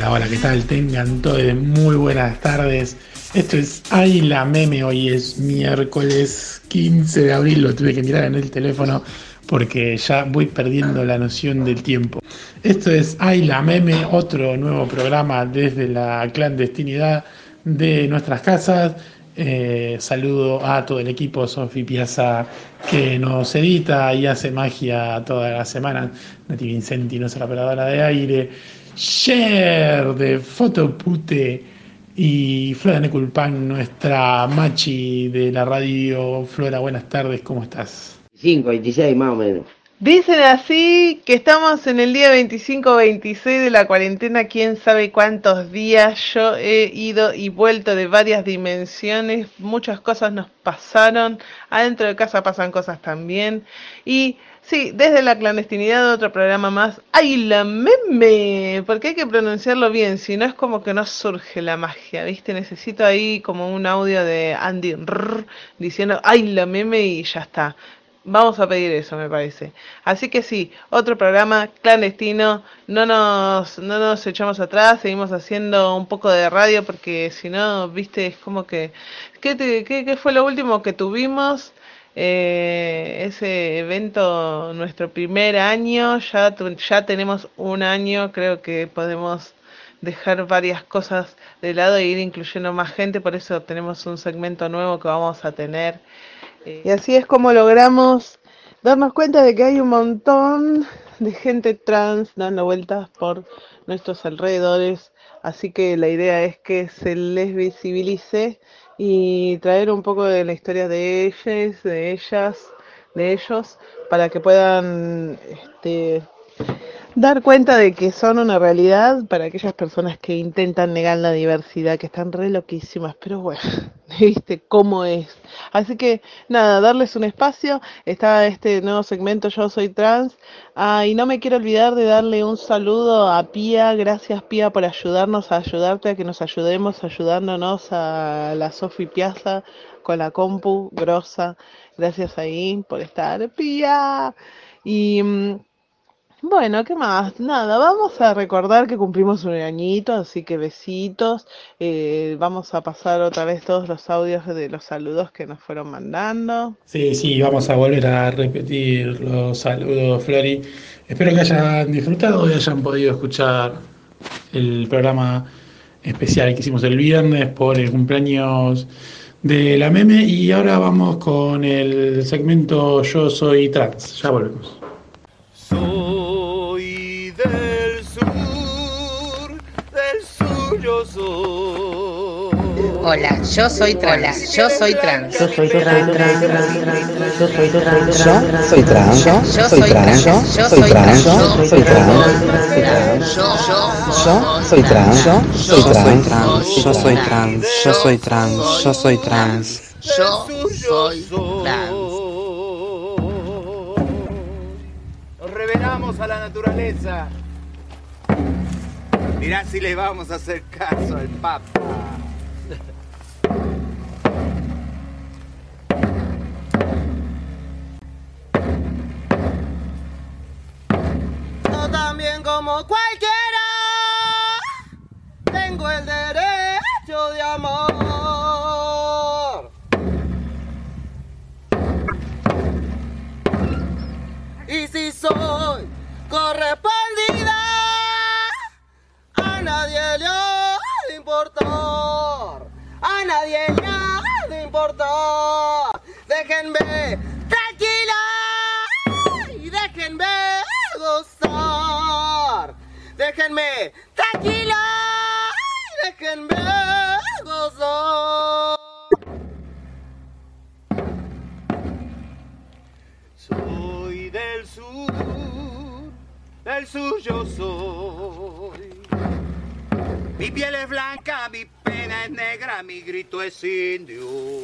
Hola, hola, ¿qué tal? Tengan todos muy buenas tardes. Esto es Ay la Meme, hoy es miércoles 15 de abril, lo tuve que mirar en el teléfono porque ya voy perdiendo la noción del tiempo. Esto es Ay la Meme, otro nuevo programa desde la clandestinidad de nuestras casas. Saludo a todo el equipo, Sofi Piazza, que nos edita y hace magia toda la semana. Nati Vincenti, nuestra operadora de aire. Cher de Fotopute y Flora Neculpan, nuestra machi de la radio. Flora, buenas tardes, ¿cómo estás? 25, 26 más o menos. Dicen así que estamos en el día 25-26 de la cuarentena, quién sabe cuántos días. Yo he ido y vuelto de varias dimensiones, muchas cosas nos pasaron, adentro de casa pasan cosas también. Y sí, desde la clandestinidad, otro programa más. ¡Ay, la meme! Porque hay que pronunciarlo bien, si no es como que no surge la magia, ¿viste? Necesito ahí como un audio de Andy diciendo ¡ay, la meme! Y ya está. Vamos a pedir eso, me parece. Así que sí, otro programa clandestino. No nos echamos atrás, seguimos haciendo un poco de radio porque si no, viste, es como que... ¿Qué fue lo último que tuvimos? Ese evento, nuestro primer año, ya tenemos un año, creo que podemos dejar varias cosas de lado e ir incluyendo más gente, por eso tenemos un segmento nuevo que vamos a tener. Y así es como logramos darnos cuenta de que hay un montón de gente trans dando vueltas por nuestros alrededores. Así que la idea es que se les visibilice y traer un poco de la historia de ellas, de ellas, de ellos, para que puedan dar cuenta de que son una realidad para aquellas personas que intentan negar la diversidad, que están re loquísimas, pero bueno, viste cómo es. Así que nada, darles un espacio. Está este nuevo segmento Yo Soy Trans. Y no me quiero olvidar de darle un saludo a Pía. Gracias, Pía, por ayudarnos, a ayudarte, a que nos ayudemos, ayudándonos a la Sofi Piazza con la compu grosa. Gracias ahí por estar, Pía. Y bueno, ¿qué más? Nada, vamos a recordar que cumplimos un añito, así que besitos. Vamos a pasar otra vez todos los audios de los saludos que nos fueron mandando. Sí, sí, vamos a volver a repetir los saludos, Flori. Espero que hayan disfrutado y hayan podido escuchar el programa especial que hicimos el viernes por el cumpleaños de la meme. Y ahora vamos con el segmento Yo Soy Trans. Ya volvemos. Soy del sur yo soy. Hola, yo soy trans. Yo soy trans. Yo soy trans. Yo soy trans. Yo soy trans. Yo soy trans. Yo soy trans. Yo soy trans. Yo soy trans. Yo soy trans. Yo soy trans. Yo soy trans. Yo soy trans. Yo soy trans. Nos revelamos a la naturaleza. Mirá si le vamos a hacer caso al Papa. Yo también como cualquiera tengo el derecho de amor. Y si soy correspondida, a nadie le ha de importar. A nadie le ha de importar. Déjenme tranquila y déjenme gozar. Déjenme tranquila y déjenme gozar. Soy del sur yo soy. Mi piel es blanca, mi pena es negra, mi grito es indio.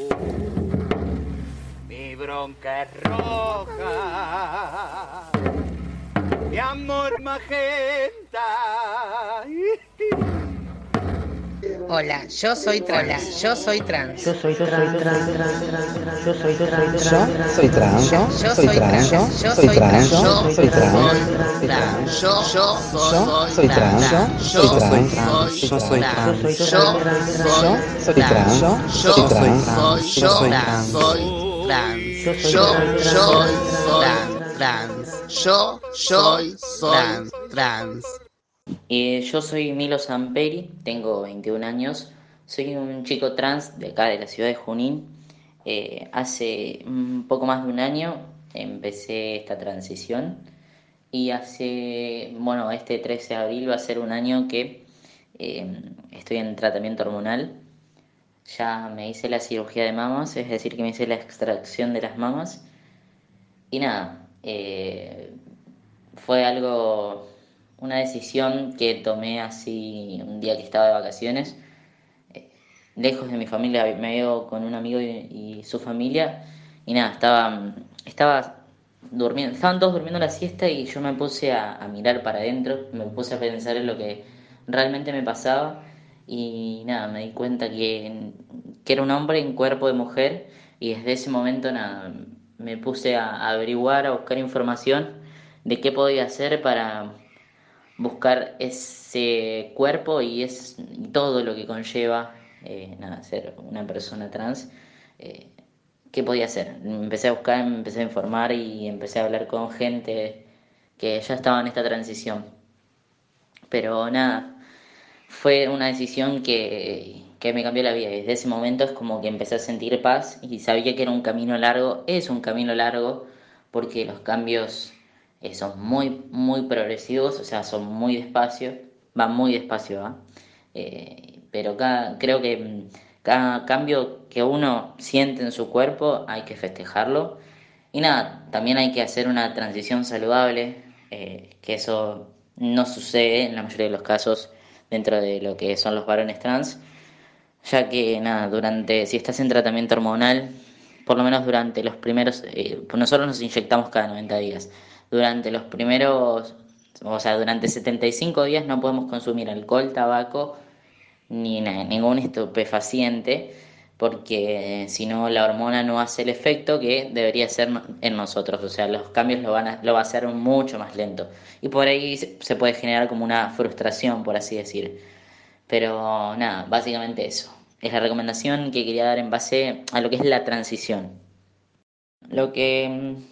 Mi bronca es roja, mi amor magenta. Hola, yo soy trans. Yo soy trans. Yo soy trans. Yo soy trans. Yo soy trans. Yo soy trans. Yo soy trans. Yo soy trans. Yo Soy trans. Soy trans. Yo soy trans. Soy trans. Soy trans. Yo soy trans. Yo soy Milo Samperi, tengo 21 años, soy un chico trans de acá de la ciudad de Junín. Hace un poco más de un año empecé esta transición y este 13 de abril va a ser un año que estoy en tratamiento hormonal. Ya me hice la cirugía de mamas, es decir, que me hice la extracción de las mamas. Y nada, fue una decisión que tomé así un día que estaba de vacaciones, lejos de mi familia, me había ido con un amigo y su familia, y nada, estaba durmiendo, estaban todos durmiendo la siesta y yo me puse a mirar para adentro, me puse a pensar en lo que realmente me pasaba, y nada, me di cuenta que era un hombre en cuerpo de mujer, y desde ese momento nada, me puse a averiguar, a buscar información de qué podía hacer para buscar ese cuerpo y todo lo que conlleva ser una persona trans. ¿Qué podía hacer? Empecé a buscar, me empecé a informar y empecé a hablar con gente que ya estaba en esta transición. Pero nada, fue una decisión que me cambió la vida. Desde ese momento es como que empecé a sentir paz y sabía que era un camino largo. Es un camino largo porque los cambios son muy, muy progresivos, o sea, son muy despacio, van muy despacio, ¿va? Pero creo que cada cambio que uno siente en su cuerpo hay que festejarlo. Y nada, también hay que hacer una transición saludable, que eso no sucede en la mayoría de los casos dentro de lo que son los varones trans, ya que nada, si estás en tratamiento hormonal, por lo menos durante los primeros, nosotros nos inyectamos cada 90 días, durante los primeros, o sea, durante 75 días no podemos consumir alcohol, tabaco, ni ningún estupefaciente, porque si no la hormona no hace el efecto que debería hacer en nosotros, o sea, los cambios lo va a hacer mucho más lento, y por ahí se puede generar como una frustración, por así decir. Pero nada, básicamente eso. Es la recomendación que quería dar en base a lo que es la transición. Lo que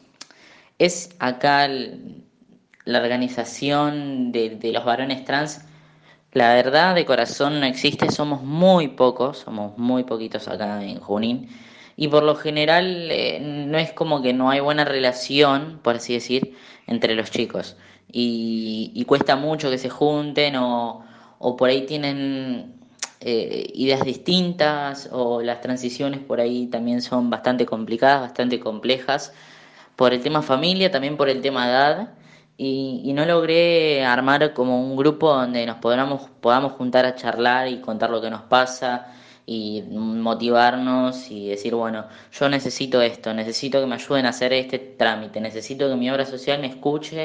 es acá la organización de los varones trans, la verdad de corazón no existe, somos muy pocos, somos muy poquitos acá en Junín. Y por lo general no es como que no hay buena relación, por así decir, entre los chicos. Y cuesta mucho que se junten o por ahí tienen ideas distintas o las transiciones por ahí también son bastante complicadas, bastante complejas, por el tema familia, también por el tema edad, y no logré armar como un grupo donde podamos juntar a charlar y contar lo que nos pasa y motivarnos y decir, bueno, yo necesito esto, necesito que me ayuden a hacer este trámite, necesito que mi obra social me escuche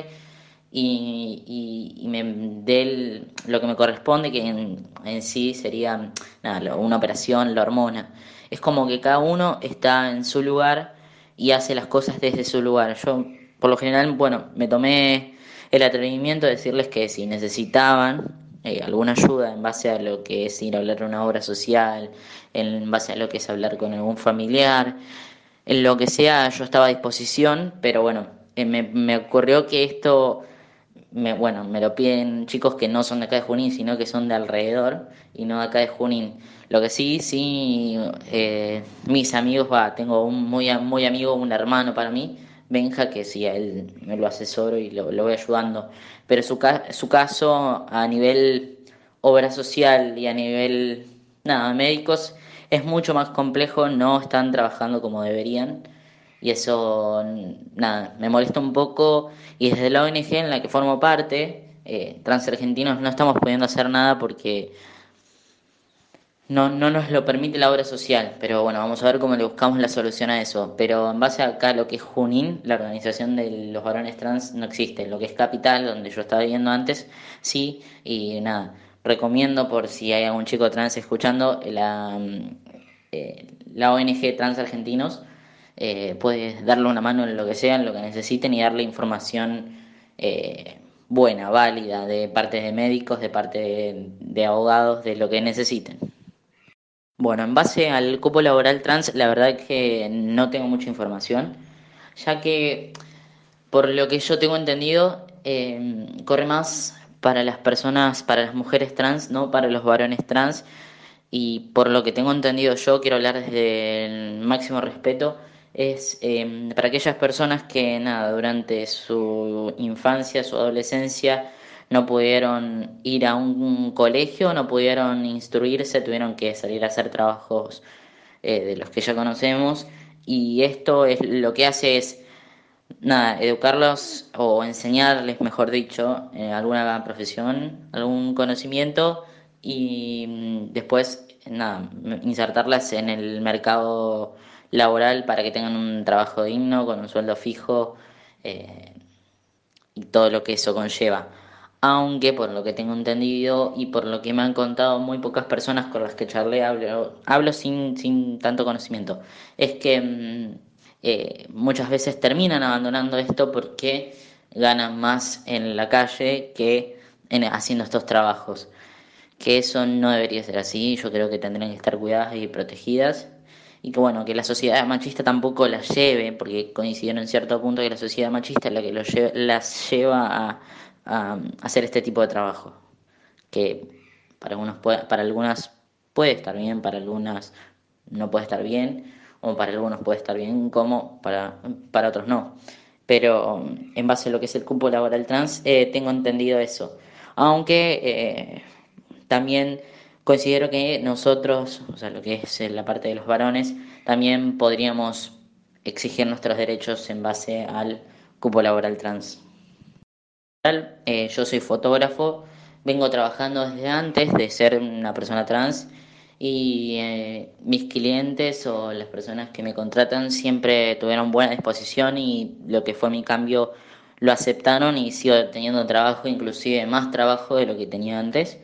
y me dé lo que me corresponde, que en sí sería nada, una operación, la hormona. Es como que cada uno está en su lugar y hace las cosas desde su lugar. Yo, por lo general, bueno, me tomé el atrevimiento de decirles que si necesitaban alguna ayuda en base a lo que es ir a hablar a una obra social, en base a lo que es hablar con algún familiar, en lo que sea, yo estaba a disposición, pero bueno, me ocurrió que esto me lo piden chicos que no son de acá de Junín, sino que son de alrededor y no de acá de Junín. Lo que sí, mis amigos, tengo un muy amigo, un hermano para mí, Benja, que sí, a él me lo asesoro y lo voy ayudando. Pero su caso a nivel obra social y a nivel, nada, médicos, es mucho más complejo, no están trabajando como deberían. Y eso, nada, me molesta un poco. Y desde la ONG en la que formo parte, Trans Argentinos, no estamos pudiendo hacer nada porque no nos lo permite la obra social. Pero bueno, vamos a ver cómo le buscamos la solución a eso. Pero en base a acá, lo que es Junín, la organización de los varones trans no existe. Lo que es Capital, donde yo estaba viviendo antes, sí. Y nada, recomiendo, por si hay algún chico trans escuchando, la ONG Trans Argentinos. Puedes darle una mano en lo que sea, en lo que necesiten y darle información buena, válida, de parte de médicos, de parte de abogados, de lo que necesiten. Bueno, en base al cupo laboral trans, la verdad que no tengo mucha información, ya que por lo que yo tengo entendido, corre más para las personas, para las mujeres trans, no para los varones trans. Y por lo que tengo entendido yo, quiero hablar desde el máximo respeto, es para aquellas personas que nada, durante su infancia, su adolescencia, no pudieron ir a un colegio, no pudieron instruirse, tuvieron que salir a hacer trabajos de los que ya conocemos. Y esto es lo que hace es nada, educarlos o enseñarles, mejor dicho, alguna profesión, algún conocimiento y después, nada, insertarlas en el mercado laboral para que tengan un trabajo digno, con un sueldo fijo eh, y todo lo que eso conlleva. Aunque por lo que tengo entendido y por lo que me han contado muy pocas personas con las que charlé, hablo sin tanto conocimiento, es que muchas veces terminan abandonando esto porque ganan más en la calle que haciendo estos trabajos. Que eso no debería ser así, yo creo que tendrían que estar cuidadas y protegidas. Y que bueno, que la sociedad machista tampoco las lleve, porque coincidieron en cierto punto que la sociedad machista es la que las lleva a hacer este tipo de trabajo. Que para algunas puede estar bien, para algunas no puede estar bien, o para algunos puede estar bien, como para otros no. Pero en base a lo que es el cupo laboral trans, tengo entendido eso. Aunque también considero que nosotros, o sea, lo que es la parte de los varones, también podríamos exigir nuestros derechos en base al cupo laboral trans. Yo soy fotógrafo, vengo trabajando desde antes de ser una persona trans y mis clientes o las personas que me contratan siempre tuvieron buena disposición y lo que fue mi cambio lo aceptaron y sigo teniendo trabajo, inclusive más trabajo de lo que tenía antes.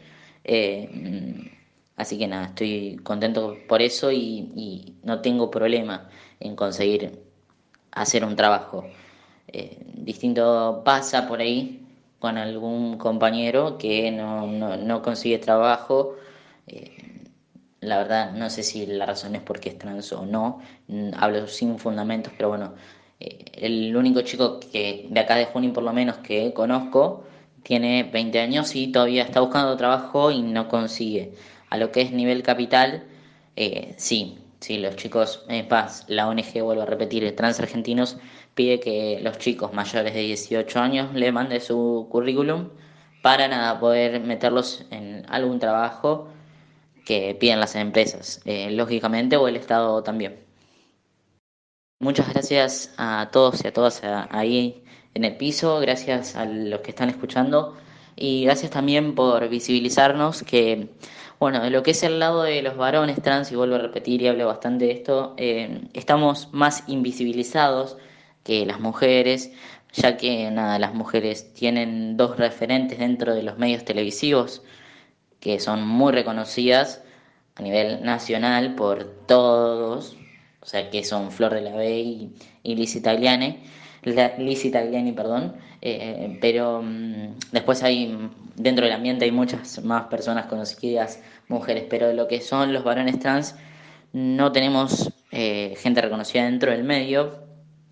Así que nada, estoy contento por eso y no tengo problema en conseguir hacer un trabajo. Distinto pasa por ahí con algún compañero que no consigue trabajo. La verdad, no sé si la razón es porque es trans o no. Hablo sin fundamentos, pero bueno, el único chico que de acá de Junín por lo menos que conozco tiene 20 años y todavía está buscando trabajo y no consigue. A lo que es nivel capital, sí, los chicos, la ONG, vuelvo a repetir, Trans Argentinos, pide que los chicos mayores de 18 años le mande su currículum para nada poder meterlos en algún trabajo que piden las empresas, lógicamente, o el Estado también. Muchas gracias a todos y a todas ahí en el piso, gracias a los que están escuchando y gracias también por visibilizarnos que, bueno, de lo que es el lado de los varones trans, y vuelvo a repetir y hablo bastante de esto, estamos más invisibilizados que las mujeres, ya que nada, las mujeres tienen dos referentes dentro de los medios televisivos que son muy reconocidas a nivel nacional por todos, o sea que son Flor de la B y Lizzie Tagliani, perdón, pero después dentro del ambiente hay muchas más personas conocidas, mujeres, pero de lo que son los varones trans no tenemos gente reconocida dentro del medio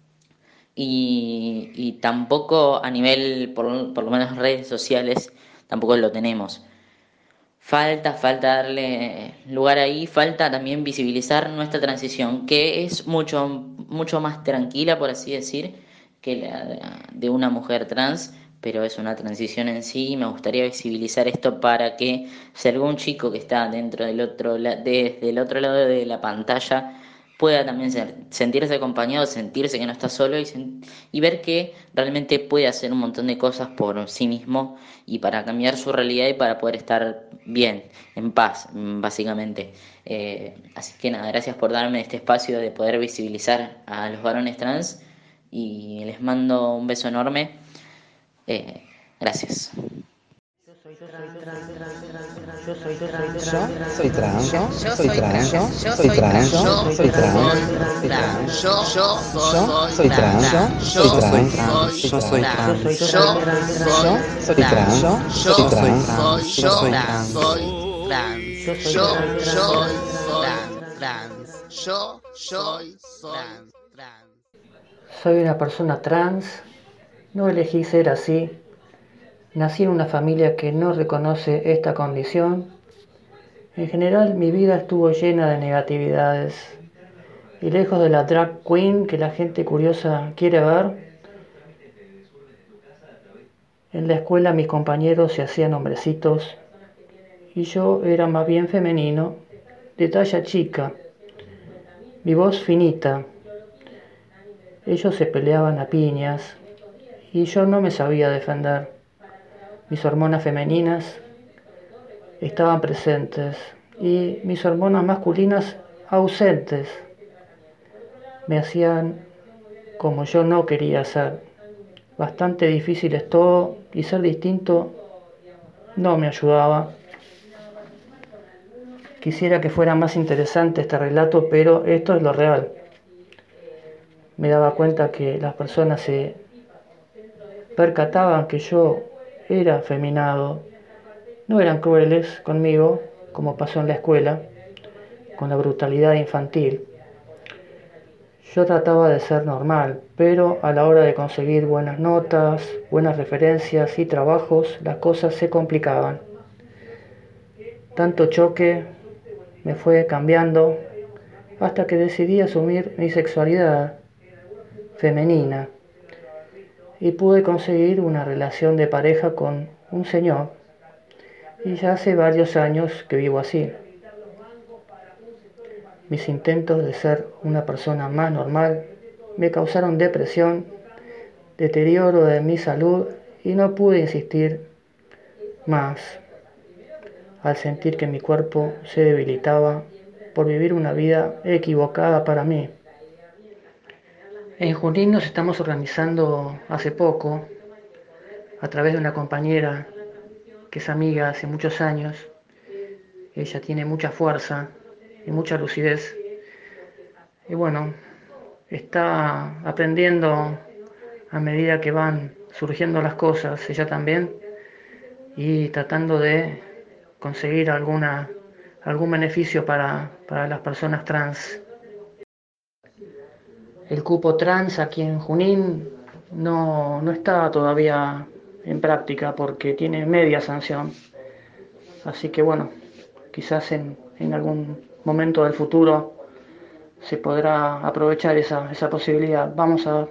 y tampoco a nivel, por lo menos redes sociales, tampoco lo tenemos. Falta darle lugar ahí, falta también visibilizar nuestra transición, que es mucho más tranquila, por así decir, que la de una mujer trans, pero es una transición en sí, y me gustaría visibilizar esto para que si algún chico que está dentro desde el otro lado de la pantalla pueda también sentirse acompañado, sentirse que no está solo y ver que realmente puede hacer un montón de cosas por sí mismo y para cambiar su realidad y para poder estar bien, en paz, básicamente. Así que nada, gracias por darme este espacio de poder visibilizar a los varones trans y les mando un beso enorme. Gracias. Yo soy trans. Soy trans. Soy trans. Soy trans. Soy trans. Soy trans. Soy trans. Yo soy trans. Soy trans. Soy trans. Yo soy trans. Yo soy trans. Soy una persona trans, no elegí ser así, nací en una familia que no reconoce esta condición. En general mi vida estuvo llena de negatividades y lejos de la drag queen que la gente curiosa quiere ver, en la escuela mis compañeros se hacían hombrecitos y yo era más bien femenino, de talla chica, mi voz finita. Ellos se peleaban a piñas y yo no me sabía defender. Mis hormonas femeninas estaban presentes y mis hormonas masculinas ausentes. Me hacían como yo no quería ser. Bastante difícil es todo y ser distinto no me ayudaba. Quisiera que fuera más interesante este relato, pero esto es lo real. Me daba cuenta que las personas se percataban que yo era afeminado. No eran crueles conmigo, como pasó en la escuela, con la brutalidad infantil. Yo trataba de ser normal, pero a la hora de conseguir buenas notas, buenas referencias y trabajos, las cosas se complicaban. Tanto choque me fue cambiando hasta que decidí asumir mi sexualidad femenina y pude conseguir una relación de pareja con un señor y ya hace varios años que vivo así. Mis intentos de ser una persona más normal me causaron depresión, deterioro de mi salud y no pude insistir más al sentir que mi cuerpo se debilitaba por vivir una vida equivocada para mí. En Junín nos estamos organizando hace poco, a través de una compañera que es amiga hace muchos años. Ella tiene mucha fuerza y mucha lucidez. Y bueno, está aprendiendo a medida que van surgiendo las cosas, ella también, y tratando de conseguir algún beneficio para las personas trans. El cupo trans aquí en Junín no está todavía en práctica porque tiene media sanción. Así que bueno, quizás en algún momento del futuro se podrá aprovechar esa posibilidad. Vamos a ver.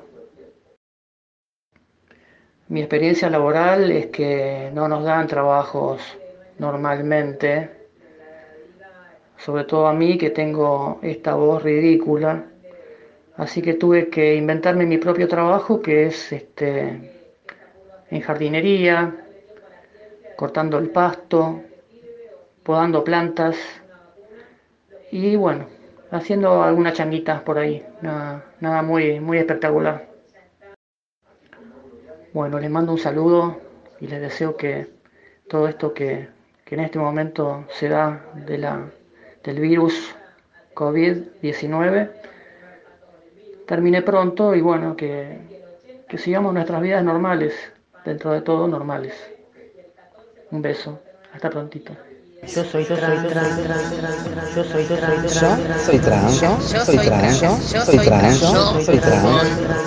Mi experiencia laboral es que no nos dan trabajos normalmente, sobre todo a mí que tengo esta voz ridícula. Así que tuve que inventarme mi propio trabajo, que es en jardinería, cortando el pasto, podando plantas y bueno, haciendo algunas changuitas por ahí, nada muy espectacular. Bueno, les mando un saludo y les deseo que todo esto que en este momento se da del virus COVID-19 termine pronto y bueno, que sigamos nuestras vidas normales, dentro de todo normales. Un beso, hasta prontito. Yo soy trans. Yo soy trans. Soy trans. Soy trans. Soy trans. Soy trans.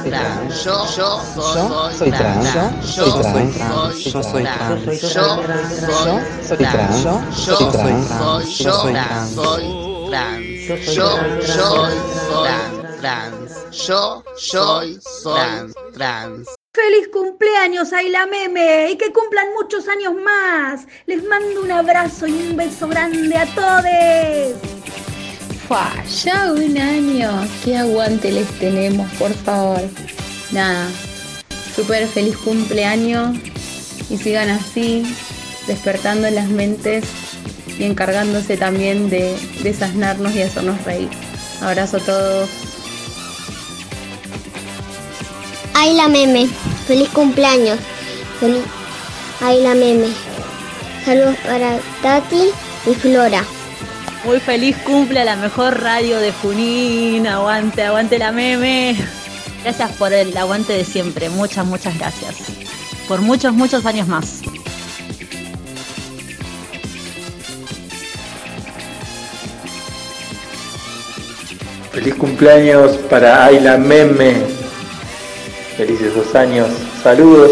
Soy trans. Soy trans. Yo soy trans. Soy trans. Soy trans. Yo soy trans. Yo soy trans. ¡Feliz cumpleaños, Ayla Meme! ¡Y que cumplan muchos años más! Les mando un abrazo y un beso grande a todos. ¡Fua! Ya un año. ¡Qué aguante les tenemos, por favor! Nada, súper feliz cumpleaños y sigan así, despertando las mentes y encargándose también de desasnarnos y hacernos reír. Abrazo a todos. Ayla Meme, feliz cumpleaños. Ayla Meme, Saludos para Tati y Flora. Muy feliz cumple a la mejor radio de Junín. Aguante, aguante la meme. Gracias por el aguante de siempre. Muchas, muchas gracias. Por muchos, muchos años más. Feliz cumpleaños para Ayla Meme. Felices 2 años. Saludos.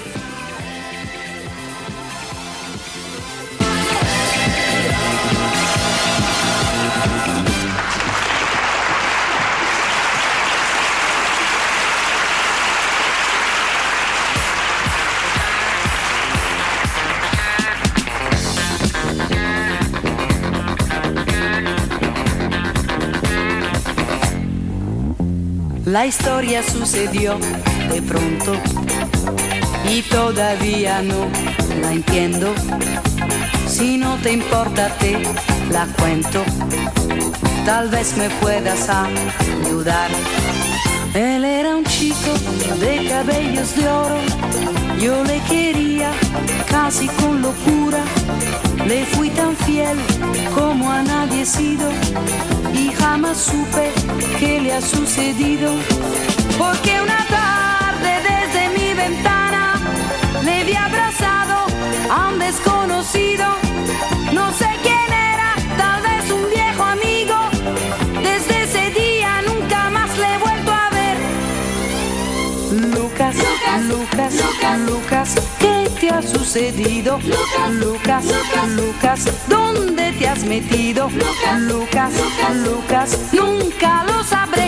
La historia sucedió de pronto y todavía no la entiendo. Si no te importa te la cuento, tal vez me puedas ayudar. Él era un chico de cabellos de oro, yo le quería casi con locura. Le fui tan fiel como a nadie he sido y jamás supe qué le ha sucedido. Porque una tarde desde mi ventana le vi abrazado a un desconocido. No sé quién era, tal vez un viejo amigo. Desde ese día nunca más le he vuelto a ver. Lucas, Lucas, Lucas, Lucas, ¿qué te ha sucedido? Lucas, Lucas, ¿dónde te has metido? Lucas, Lucas, nunca lo sabré.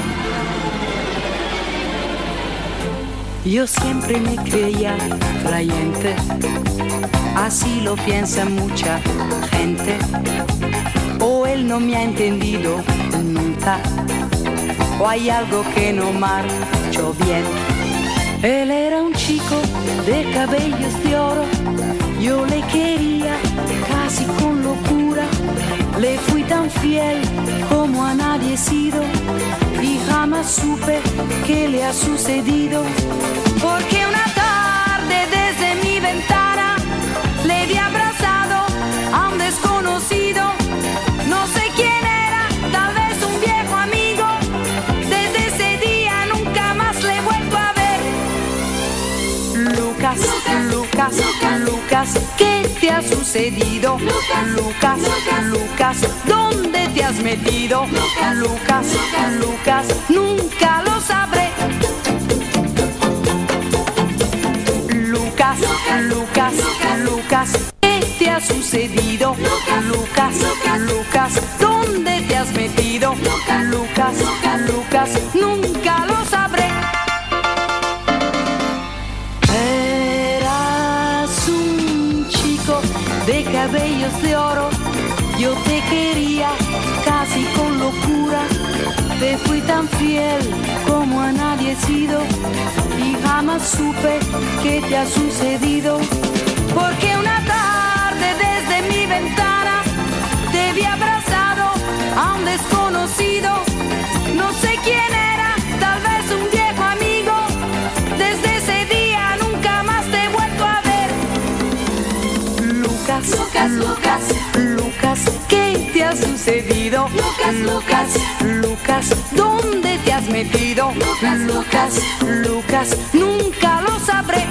Yo siempre me creía creyente, así lo piensa mucha gente. O él no me ha entendido nunca, o hay algo que no marchó bien. Él era un chico de cabellos de oro, yo le quería casi con locura. Le fui tan fiel como a nadie he sido y jamás supe qué le ha sucedido. Porque una tarde desde mi ventana le vi abrazado a un desconocido. No sé quién era, tal vez un viejo amigo. Desde ese día nunca más le he vuelto a ver. Lucas, Lucas, Lucas, ¿qué te ha sucedido? Lucas, Lucas, ¿dónde te has metido? Lucas, Lucas, nunca lo sabré. Lucas, Lucas, Lucas, ¿qué te ha sucedido? Lucas, Lucas, ¿dónde te has metido? Lucas, Lucas, nunca lo sabré. Eras un chico de cabellos de oro, yo te quería casi con locura. Te fui tan fiel como a nadie he sido y jamás supe qué te ha sucedido. Porque una tarde desde mi ventana te vi abrazado a un desconocido. No sé quién era, tal vez un viejo amigo. Desde ese día nunca más te he vuelto a ver. Lucas, Lucas, Lucas, Lucas, ¿qué te ha sucedido? Lucas, Lucas, Lucas, ¿dónde te has metido? Lucas, Lucas, nunca lo sabré.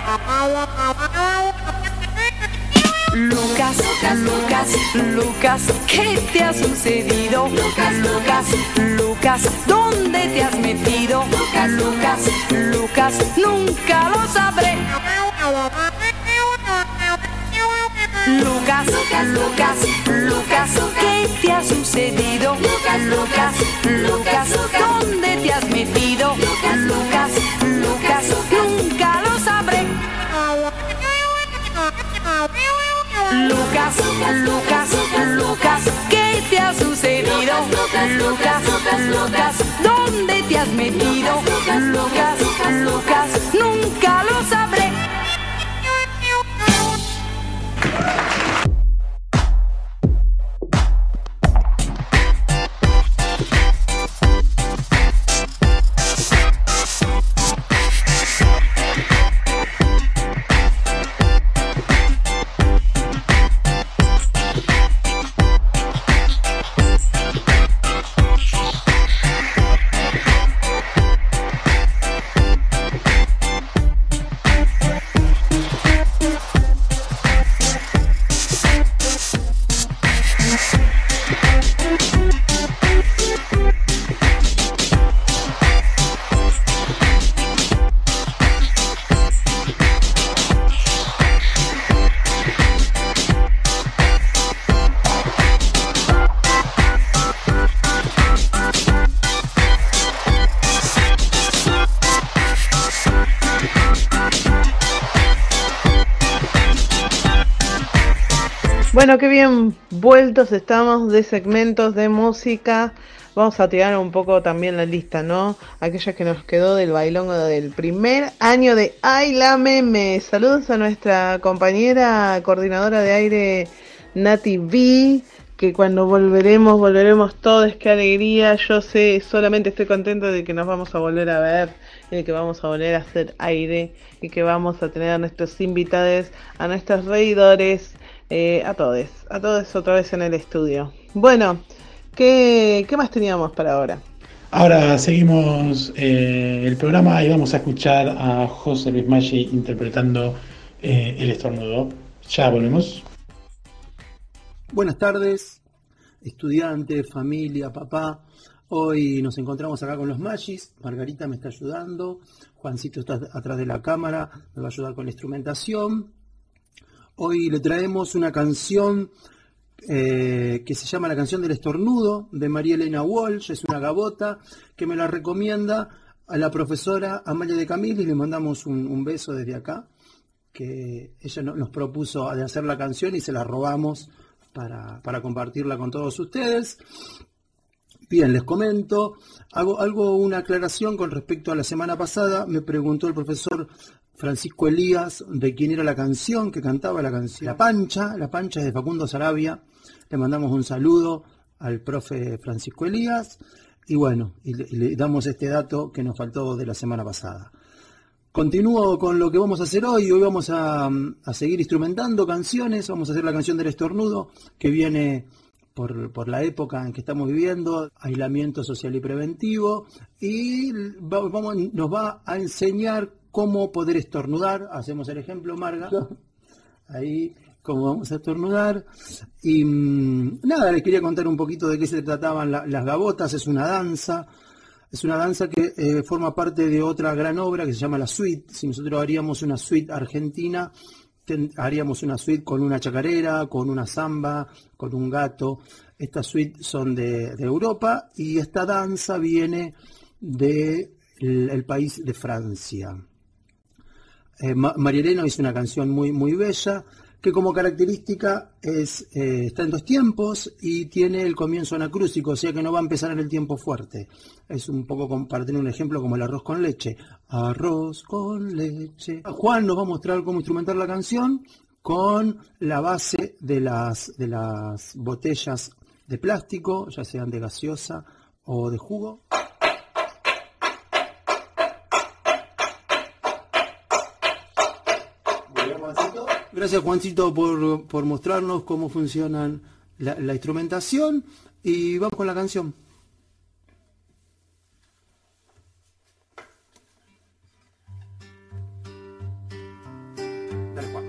Lucas, Lucas, Lucas, ¿qué te ha sucedido? Lucas, Lucas, ¿dónde te has metido? Lucas, Lucas, nunca lo sabré. Lucas, Lucas, Lucas, ¿qué te ha sucedido? Lucas, Lucas, ¿dónde te has metido? Lucas, Lucas, nunca lo sabré. Lucas, Lucas, Lucas, ¿qué te ha sucedido? Lucas, Lucas, ¿dónde te has metido? Lucas, Lucas, nunca lo sabré. Bueno, qué bien vueltos estamos de segmentos de música. Vamos a tirar un poco también la lista, ¿no? Aquella que nos quedó del bailongo del primer año de Ay la Meme. Saludos a nuestra compañera coordinadora de aire, Nati B, que cuando volveremos todos, qué alegría. Yo sé, solamente estoy contento de que nos vamos a volver a ver, y de que vamos a volver a hacer aire, y que vamos a tener a nuestros invitados, a nuestros reidores, a todos otra vez en el estudio. Bueno, ¿qué más teníamos para ahora? Ahora seguimos el programa y vamos a escuchar a José Luis Maggi interpretando El Estornudo. Ya volvemos. Buenas tardes, estudiantes, familia, papá. Hoy nos encontramos acá con los Maggis. Margarita me está ayudando, Juancito está atrás de la cámara, me va a ayudar con la instrumentación. Hoy le traemos una canción que se llama La canción del estornudo, de María Elena Walsh. Es una gavota que me la recomienda a la profesora Amalia de Camilli. Le mandamos un beso desde acá, que ella nos propuso de hacer la canción y se la robamos para compartirla con todos ustedes. Bien, les comento, hago una aclaración con respecto a la semana pasada. Me preguntó el profesor Francisco Elías de quién era la canción que cantaba la canción. La Pancha es de Facundo Sarabia. Le mandamos un saludo al profe Francisco Elías y bueno, y le damos este dato que nos faltó de la semana pasada. Continúo con lo que vamos a hacer hoy. Hoy vamos a seguir instrumentando canciones. Vamos a hacer la canción del estornudo, que viene por la época en que estamos viviendo, aislamiento social y preventivo, y nos va a enseñar cómo poder estornudar. Hacemos el ejemplo, Marga, ahí, cómo vamos a estornudar. Y nada, les quería contar un poquito de qué se trataban las gavotas. Es una danza que forma parte de otra gran obra que se llama La Suite. Si nosotros haríamos una suite argentina, haríamos una suite con una chacarera, con una samba, con un gato. Estas suites son de Europa y esta danza viene del país de Francia. María Elena hizo una canción muy, muy bella, que como característica está en dos tiempos y tiene el comienzo anacrúsico, o sea que no va a empezar en el tiempo fuerte. Es un poco, para tener un ejemplo, como el arroz con leche. Arroz con leche. Juan nos va a mostrar cómo instrumentar la canción con la base de las botellas de plástico, ya sean de gaseosa o de jugo. Gracias, Juancito, por mostrarnos cómo funcionan la instrumentación, y vamos con la canción. Dale, Juan.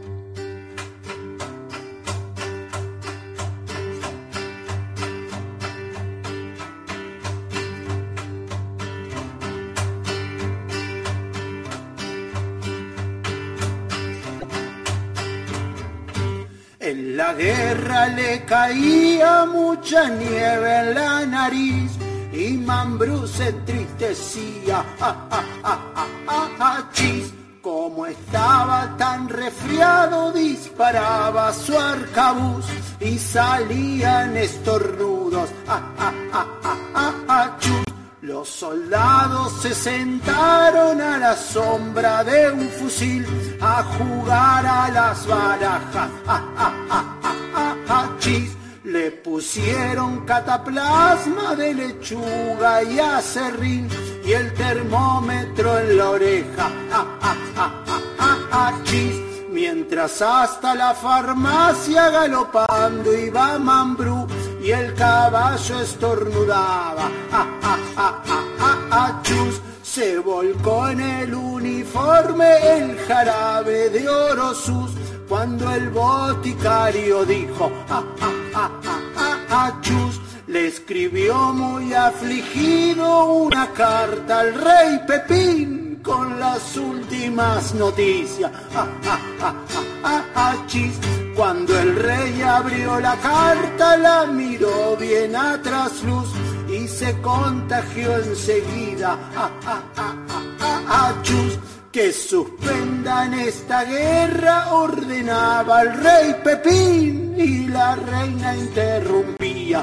En la guerra le caía mucha nieve en la nariz y Mambrú se entristecía, chis. Como estaba tan resfriado disparaba su arcabuz y salían estornudos, chus. Los soldados se sentaron a la sombra de un fusil a jugar a las barajas, chis. Le pusieron cataplasma de lechuga y aserrín y el termómetro en la oreja, chis. Mientras hasta la farmacia galopando iba Mambrú y el caballo estornudaba, chus. Se volcó en el uniforme el jarabe de Orosus cuando el boticario dijo, chus. Le escribió muy afligido una carta al rey Pepín con las últimas noticias, chis. Cuando el rey abrió la carta la miró bien a trasluz y se contagió enseguida, chus. que suspendan esta guerra, ordenaba el rey Pepín y la reina interrumpía.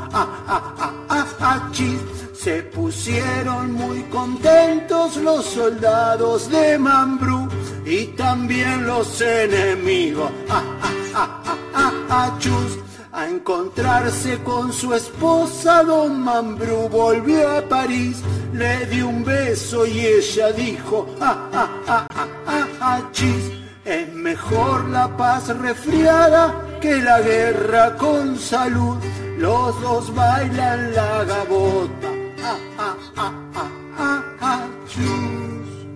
Chis. Se pusieron muy contentos los soldados de Mambrú y también los enemigos. Chus. A encontrarse con su esposa, don Mambrú volvió a París, le dio un beso y ella dijo, chis, es mejor la paz resfriada que la guerra con salud, los dos bailan la gabota, chus.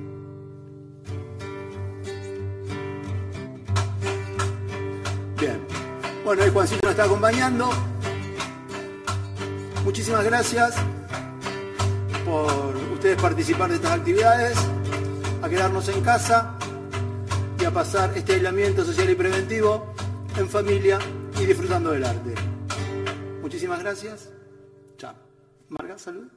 Bien. Bueno, ahí Juancito nos está acompañando. Muchísimas gracias por ustedes participar de estas actividades, a quedarnos en casa y a pasar este aislamiento social y preventivo en familia y disfrutando del arte. Muchísimas gracias. Chao. Marga, salud.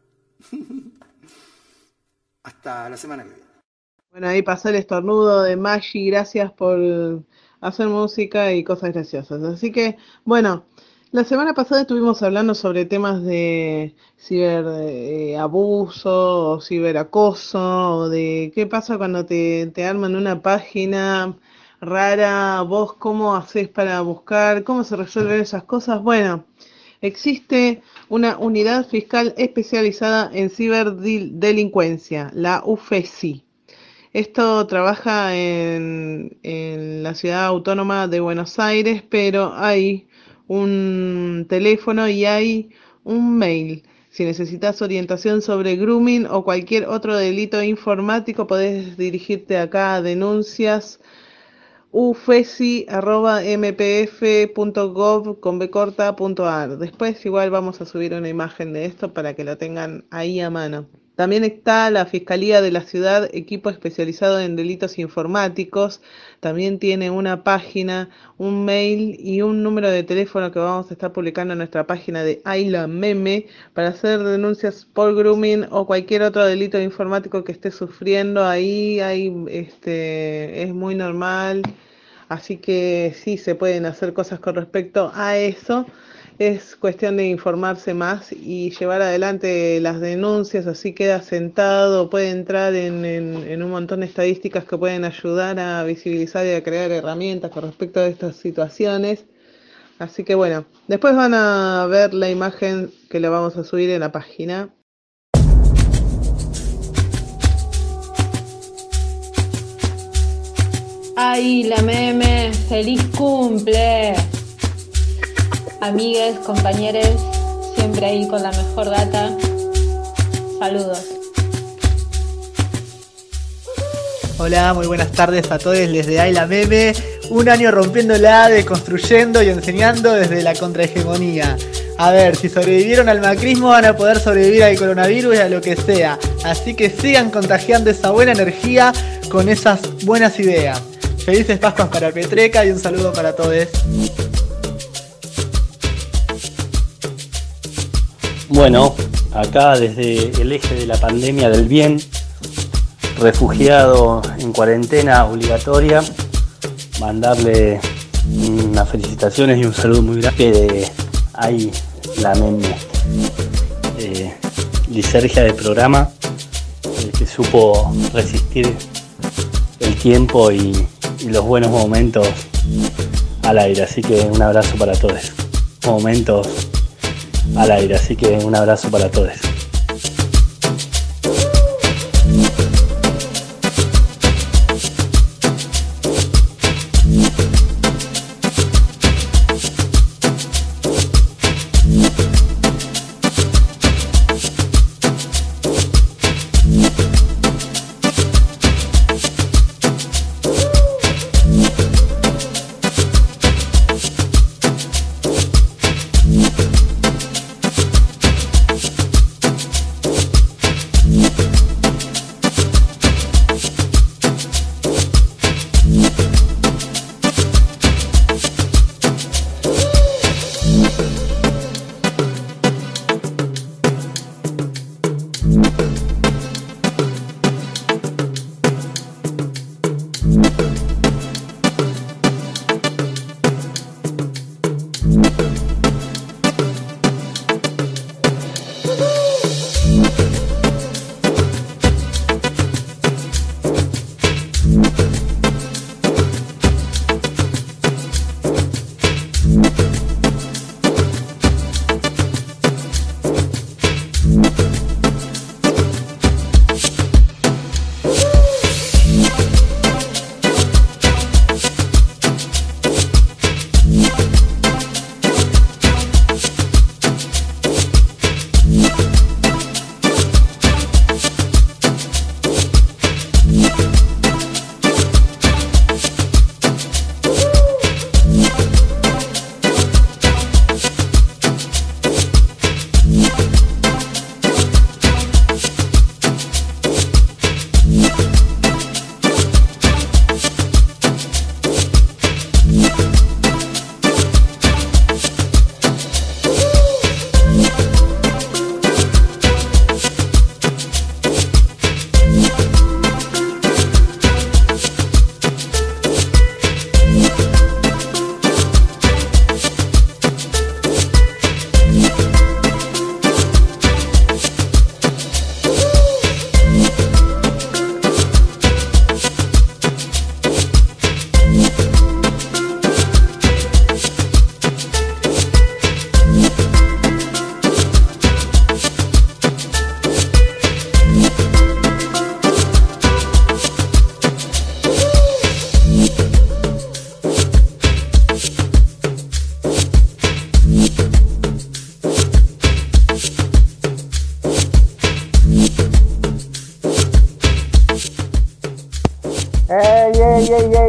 Hasta la semana que viene. Bueno, ahí pasó el estornudo de Maggi. Gracias por hacer música y cosas graciosas. Así que, bueno, la semana pasada estuvimos hablando sobre temas de ciberabuso o ciberacoso, o de qué pasa cuando te arman una página rara, vos cómo haces para buscar, cómo se resuelven esas cosas. Bueno, existe una unidad fiscal especializada en ciberdelincuencia, la UFECI. Esto trabaja en la ciudad autónoma de Buenos Aires, pero hay un teléfono y hay un mail. Si necesitas orientación sobre grooming o cualquier otro delito informático, podés dirigirte acá a denuncias ufesi@mpf.gov.ar. Después igual vamos a subir una imagen de esto para que lo tengan ahí a mano. También está la Fiscalía de la Ciudad, equipo especializado en delitos informáticos. También tiene una página, un mail y un número de teléfono que vamos a estar publicando en nuestra página de Ayla Meme para hacer denuncias por grooming o cualquier otro delito informático que esté sufriendo. Ahí es muy normal, así que sí se pueden hacer cosas con respecto a eso. Es cuestión de informarse más y llevar adelante las denuncias, así queda sentado, puede entrar en un montón de estadísticas que pueden ayudar a visibilizar y a crear herramientas con respecto a estas situaciones. Así que bueno, después van a ver la imagen que la vamos a subir en la página. ¡Ay, la meme! ¡Feliz cumple! Amigues, compañeros, siempre ahí con la mejor data. Saludos. Hola, muy buenas tardes a todos desde Ayla Meme. Un año rompiéndola, deconstruyendo y enseñando desde la contrahegemonía. A ver, si sobrevivieron al macrismo van a poder sobrevivir al coronavirus y a lo que sea. Así que sigan contagiando esa buena energía con esas buenas ideas. Felices Pascuas para Petreca y un saludo para todos. Bueno, acá desde el eje de la pandemia del bien, refugiado en cuarentena obligatoria, mandarle unas felicitaciones y un saludo muy grande de ahí la meme, lisergia del programa, que supo resistir el tiempo y los buenos momentos al aire, así que un abrazo para todos. Momentos al aire, así que un abrazo para todos.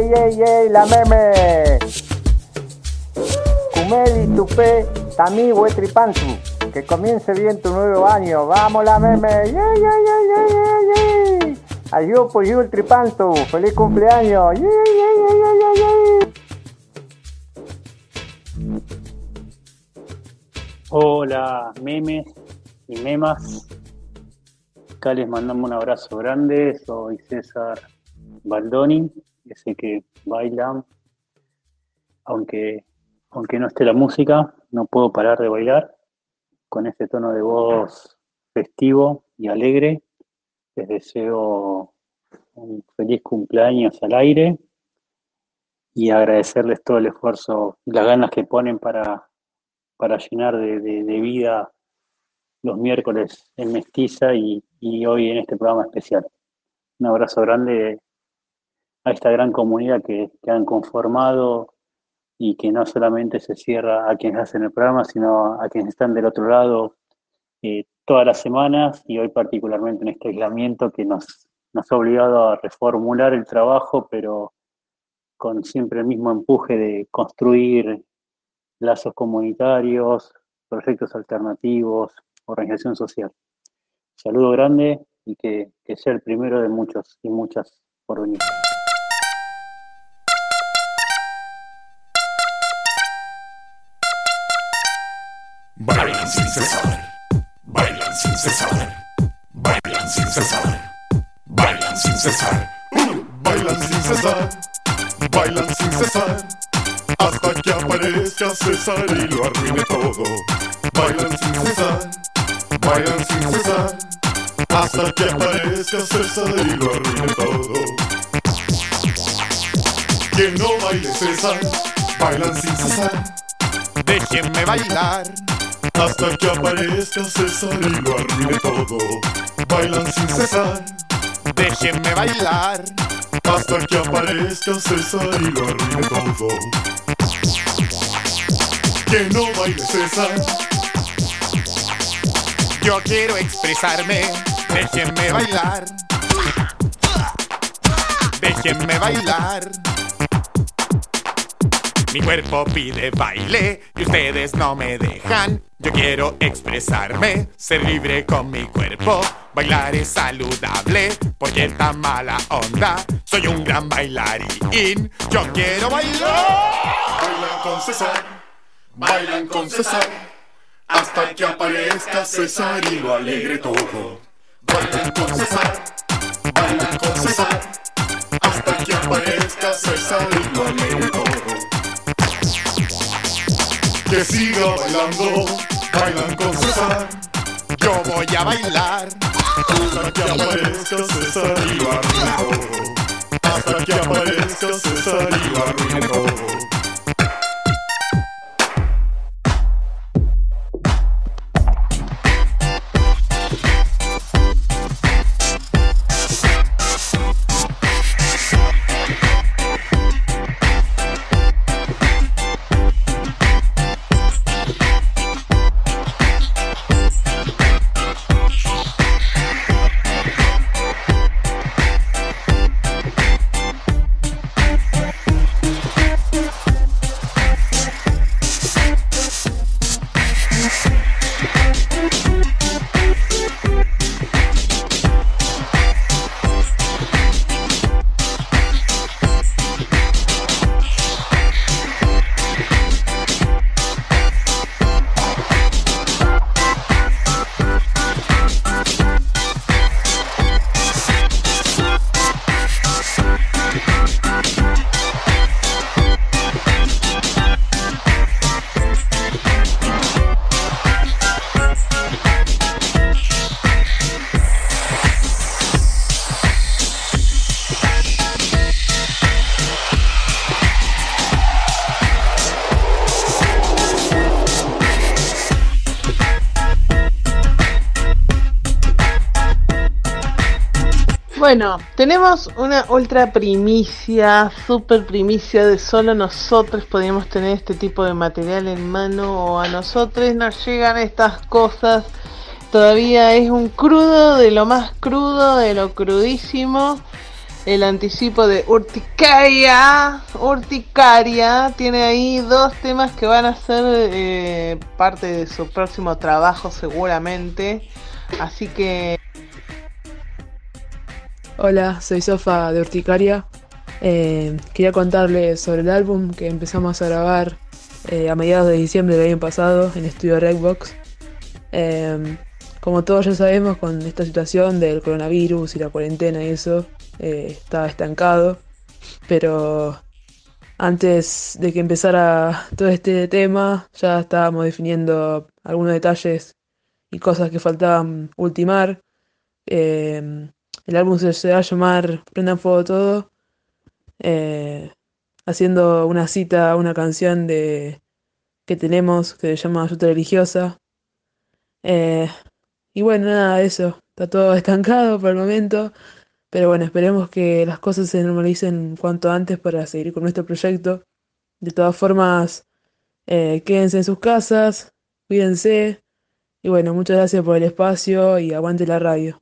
la meme. Kumeli, Tupé, Tamí, Huetripantu. Que comience bien tu nuevo año. Vamos la meme. Ayú, pues el Tripantu. Feliz cumpleaños. Hola, memes y memas. Acá les mandamos un abrazo grande. Soy César Baldoni, ese que baila. Aunque no esté la música, no puedo parar de bailar. Con este tono de voz festivo y alegre, les deseo un feliz cumpleaños al aire y agradecerles todo el esfuerzo y las ganas que ponen para llenar de vida los miércoles en Mestiza y hoy en este programa especial. Un abrazo grande a esta gran comunidad que han conformado y que no solamente se cierra a quienes hacen el programa, sino a quienes están del otro lado todas las semanas y hoy particularmente en este aislamiento que nos ha obligado a reformular el trabajo, pero con siempre el mismo empuje de construir lazos comunitarios, proyectos alternativos, organización social. Saludo grande y que sea el primero de muchos y muchas por venir. Bailan sin cesar, bailan sin cesar, bailan sin cesar, bailan sin cesar, bailan sin cesar, bailan sin cesar, hasta que aparezca César y lo arruine todo. Bailan sin cesar, bailan sin cesar, hasta que aparezca César y lo arruine todo. Que no baile César, bailan sin cesar, déjenme bailar. Hasta que aparezca César y lo arruine todo. Bailan sin cesar, déjenme bailar. Hasta que aparezca César y lo arruine todo. Que no baile César. Yo quiero expresarme, déjenme bailar. Déjenme bailar. Mi cuerpo pide baile y ustedes no me dejan. Yo quiero expresarme, ser libre con mi cuerpo. Bailar es saludable, porque esta mala onda. Soy un gran bailarín, yo quiero bailar. Bailan con César, bailan con César, hasta que aparezca César y lo alegre todo. Bailan con César, bailan con César, hasta que aparezca César y lo alegre todo. Que siga bailando, bailan con César. Yo voy a bailar hasta que aparezca César y lo arruine todo. Hasta que aparezca César y lo arruine todo. Bueno, tenemos una ultra primicia, super primicia de solo nosotros podemos tener este tipo de material en mano, o a nosotros nos llegan estas cosas. Todavía es un crudo de lo más crudo, de lo crudísimo. el anticipo de Urticaria. Urticaria tiene ahí 2 temas que van a ser parte de su próximo trabajo seguramente. Así que... Hola, soy Sofa de Urticaria. Quería contarles sobre el álbum que empezamos a grabar a mediados de diciembre del año pasado en Estudio Redbox. Como todos ya sabemos, con esta situación del coronavirus y la cuarentena y eso, estaba estancado, pero antes de que empezara todo este tema ya estábamos definiendo algunos detalles y cosas que faltaban ultimar. El álbum se va a llamar Prendan Fuego Todo, haciendo una cita a una canción que tenemos que se llama Ayuda Religiosa. Y bueno, nada de eso, está todo estancado por el momento, pero bueno, esperemos que las cosas se normalicen cuanto antes para seguir con nuestro proyecto. De todas formas, quédense en sus casas, cuídense, y bueno, muchas gracias por el espacio y aguante la radio.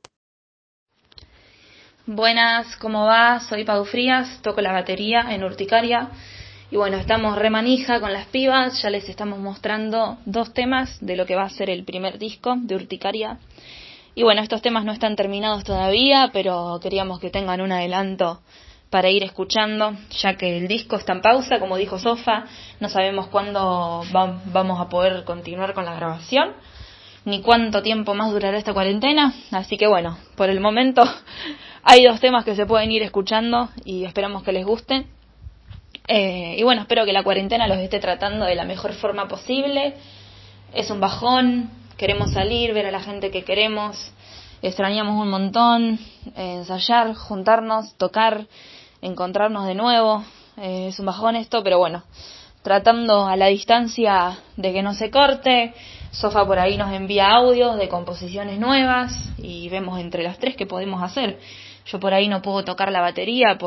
Buenas, ¿cómo va? Soy Pau Frías, toco la batería en Urticaria. Y bueno, estamos re manija con las pibas, ya les estamos mostrando 2 temas de lo que va a ser el primer disco de Urticaria. Y bueno, estos temas no están terminados todavía, pero queríamos que tengan un adelanto para ir escuchando, ya que el disco está en pausa, como dijo Sofa, no sabemos cuándo vamos a poder continuar con la grabación, ni cuánto tiempo más durará esta cuarentena, así que bueno, por el momento hay 2 temas que se pueden ir escuchando y esperamos que les gusten. Y bueno, espero que la cuarentena los esté tratando de la mejor forma posible. Es un bajón, queremos salir, ver a la gente que queremos, extrañamos un montón, ensayar, juntarnos, tocar, encontrarnos de nuevo. Es un bajón esto, pero bueno, tratando a la distancia de que no se corte. Sofa por ahí nos envía audios de composiciones nuevas y vemos entre las 3 qué podemos hacer. Yo por ahí no puedo tocar la batería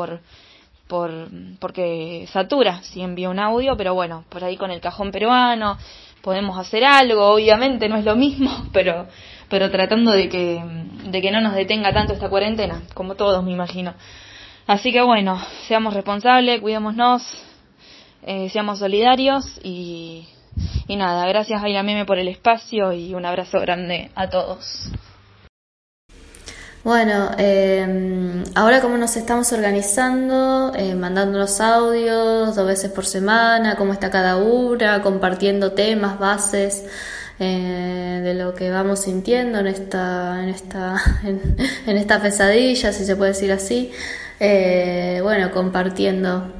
porque satura si envío un audio, pero bueno, por ahí con el cajón peruano podemos hacer algo. Obviamente no es lo mismo, pero tratando de que no nos detenga tanto esta cuarentena, como todos me imagino. Así que bueno, seamos responsables, cuidémonos, seamos solidarios y nada, gracias a Aila Meme por el espacio y un abrazo grande a todos. Bueno, ahora como nos estamos organizando, mandándonos audios 2 veces por semana, cómo está cada una, compartiendo temas, bases de lo que vamos sintiendo en esta pesadilla, si se puede decir así. Bueno, compartiendo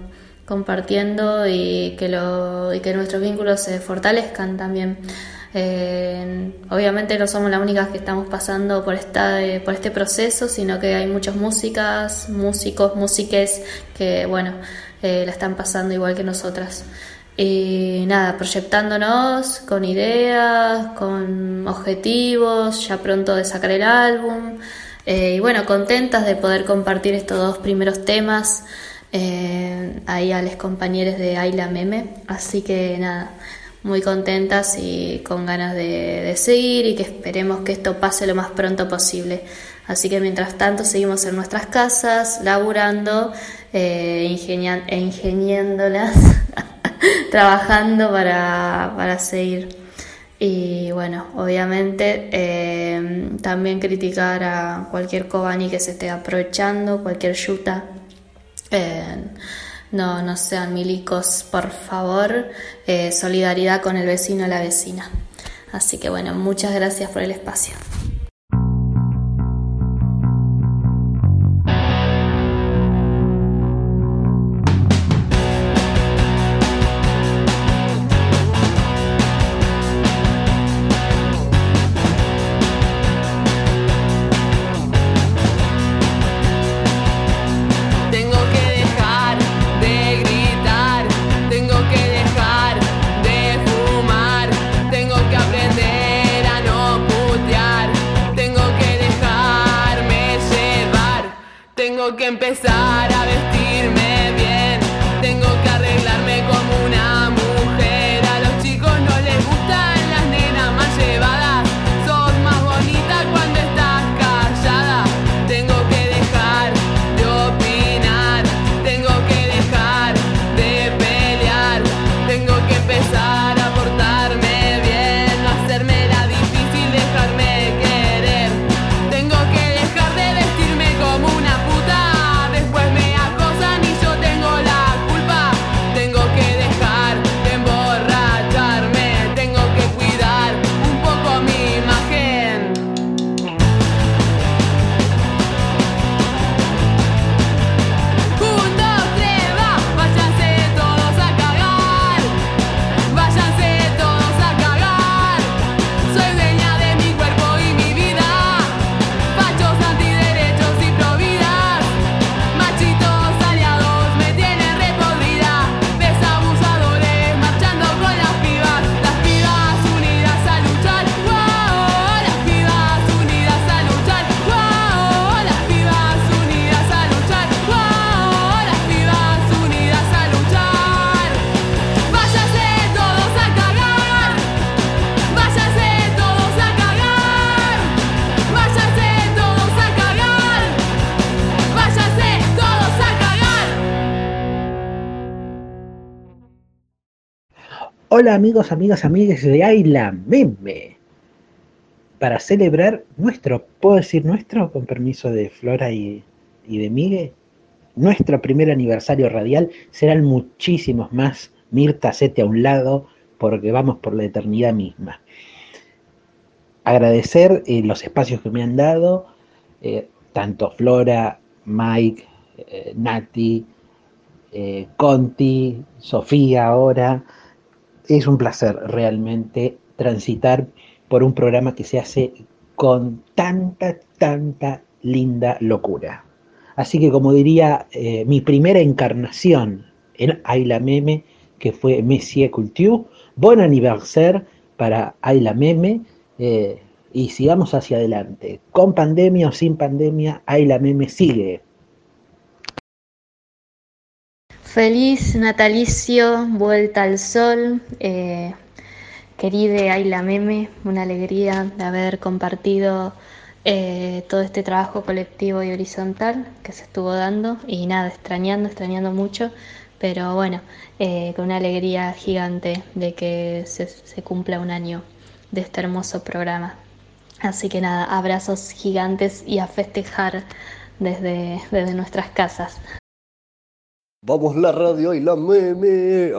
y que nuestros vínculos se fortalezcan también. Obviamente no somos las únicas que estamos pasando por este proceso, sino que hay muchas músicos, músiques que bueno, la están pasando igual que nosotras. Y nada, proyectándonos con ideas, con objetivos, ya pronto de sacar el álbum, y bueno, contentas de poder compartir estos 2 primeros temas ahí a los compañeros de Aila Meme. Así que nada, muy contentas y con ganas de seguir y que esperemos que esto pase lo más pronto posible. Así que mientras tanto seguimos en nuestras casas, laburando, ingeniándolas, trabajando para seguir. Y bueno, obviamente también criticar a cualquier Kobani que se esté aprovechando, cualquier yuta. No sean milicos, por favor. Solidaridad con el vecino o la vecina. Así que bueno, muchas gracias por el espacio. Tengo que aprender a no putear. Hola amigos, amigas, amigues de Ayla Meme. Para celebrar nuestro, ¿puedo decir nuestro? Con permiso de Flora y de Migue. Nuestro primer aniversario radial, serán muchísimos más. Mirta, hacete a un lado, porque vamos por la eternidad misma. Agradecer los espacios que me han dado, tanto Flora, Mike, Nati, Conti, Sofía ahora. Es un placer realmente transitar por un programa que se hace con tanta linda locura. Así que, como diría mi primera encarnación en Ayla Meme, que fue Monsieur Culture, bon anniversaire para Ayla Meme, y sigamos hacia adelante. Con pandemia o sin pandemia, Ayla Meme sigue. Feliz natalicio, vuelta al sol, querida Ayla Meme, una alegría de haber compartido todo este trabajo colectivo y horizontal que se estuvo dando, y nada, extrañando mucho, pero bueno, con una alegría gigante de que se cumpla un año de este hermoso programa. Así que nada, abrazos gigantes y a festejar desde nuestras casas. Vamos la radio y la meme.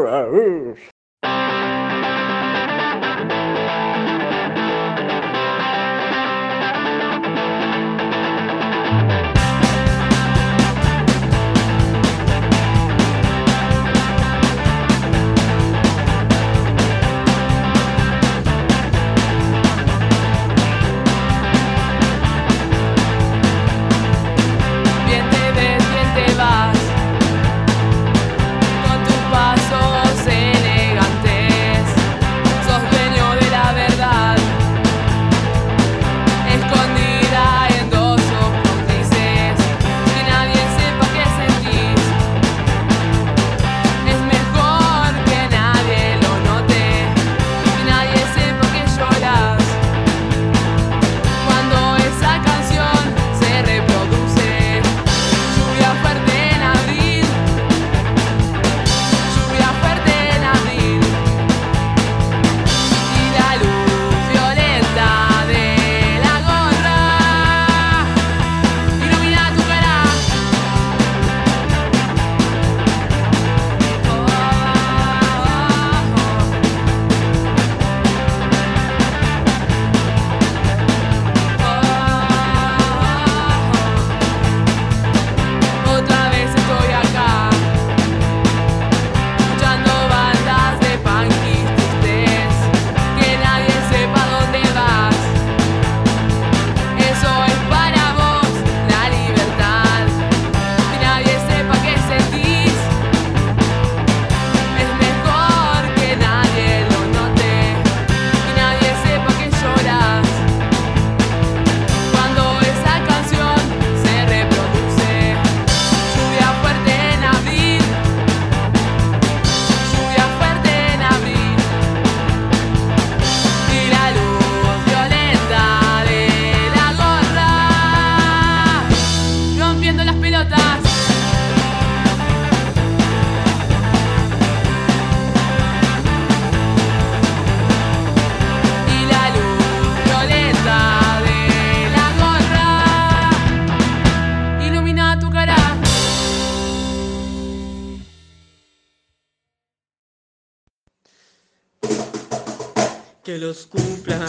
Que los cumpla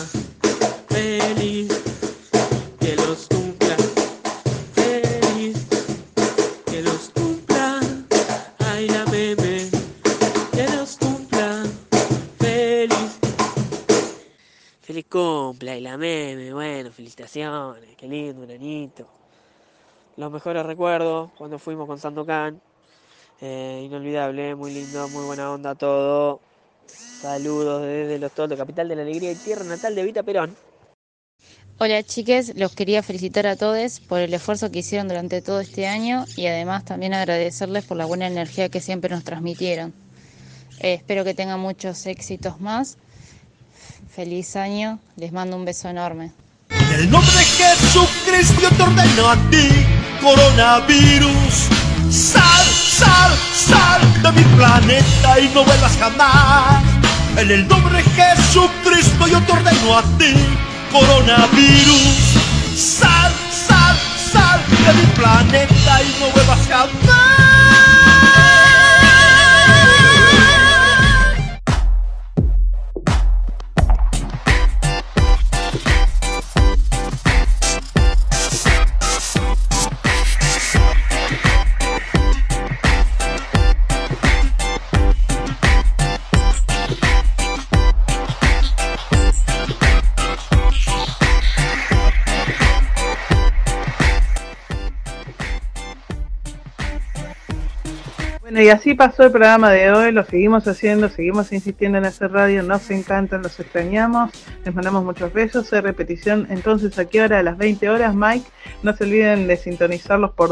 feliz, que los cumpla feliz, que los cumpla Ayla Meme, que los cumpla feliz. Feliz cumple Ayla Meme, bueno, felicitaciones, qué lindo, un añito. Los mejores recuerdos cuando fuimos con Sandokan, inolvidable, muy lindo, muy buena onda todo. Saludos desde Los Toldos, capital de la alegría y tierra natal de Evita Perón. Hola chiques, los quería felicitar a todos por el esfuerzo que hicieron durante todo este año y además también agradecerles por la buena energía que siempre nos transmitieron. Espero que tengan muchos éxitos más. Feliz año, les mando un beso enorme. En el nombre de Jesucristo yo te ordeno a ti, coronavirus, sal de mi planeta y no vuelvas jamás. En el nombre de Jesucristo yo te ordeno a ti, coronavirus. Sal, sal, sal de mi planeta y no vuelvas a ver. Bueno, y así pasó el programa de hoy, lo seguimos haciendo, seguimos insistiendo en hacer radio, nos encantan, los extrañamos, les mandamos muchos besos, de repetición, entonces ¿a qué hora? A las 20 horas, Mike, no se olviden de sintonizarlos por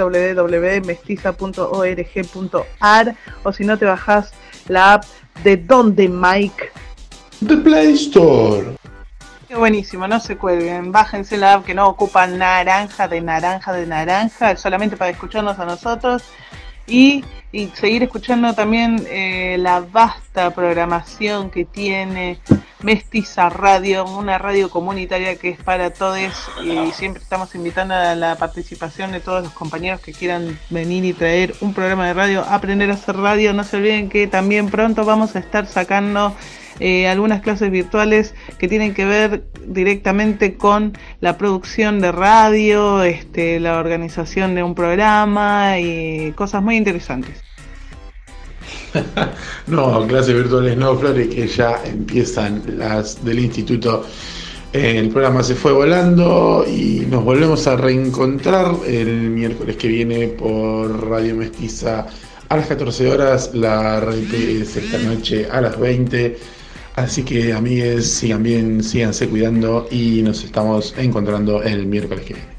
www.mestiza.org.ar o si no te bajás la app de ¿dónde, Mike? The Play Store. Qué buenísimo, no se cuelguen, bájense la app que no ocupa naranja, solamente para escucharnos a nosotros. Y seguir escuchando también la vasta programación que tiene Mestiza Radio, una radio comunitaria que es para todos, y siempre estamos invitando a la participación de todos los compañeros que quieran venir y traer un programa de radio, aprender a hacer radio. No se olviden que también pronto vamos a estar sacando algunas clases virtuales que tienen que ver directamente con la producción de radio, la organización de un programa y cosas muy interesantes. No, clases virtuales no, Flores, que ya empiezan las del instituto. El programa se fue volando y nos volvemos a reencontrar el miércoles que viene por Radio Mestiza a las 14 horas, la repite es esta noche a las 20. Así que, amigues, sigan bien, síganse cuidando y nos estamos encontrando el miércoles que viene.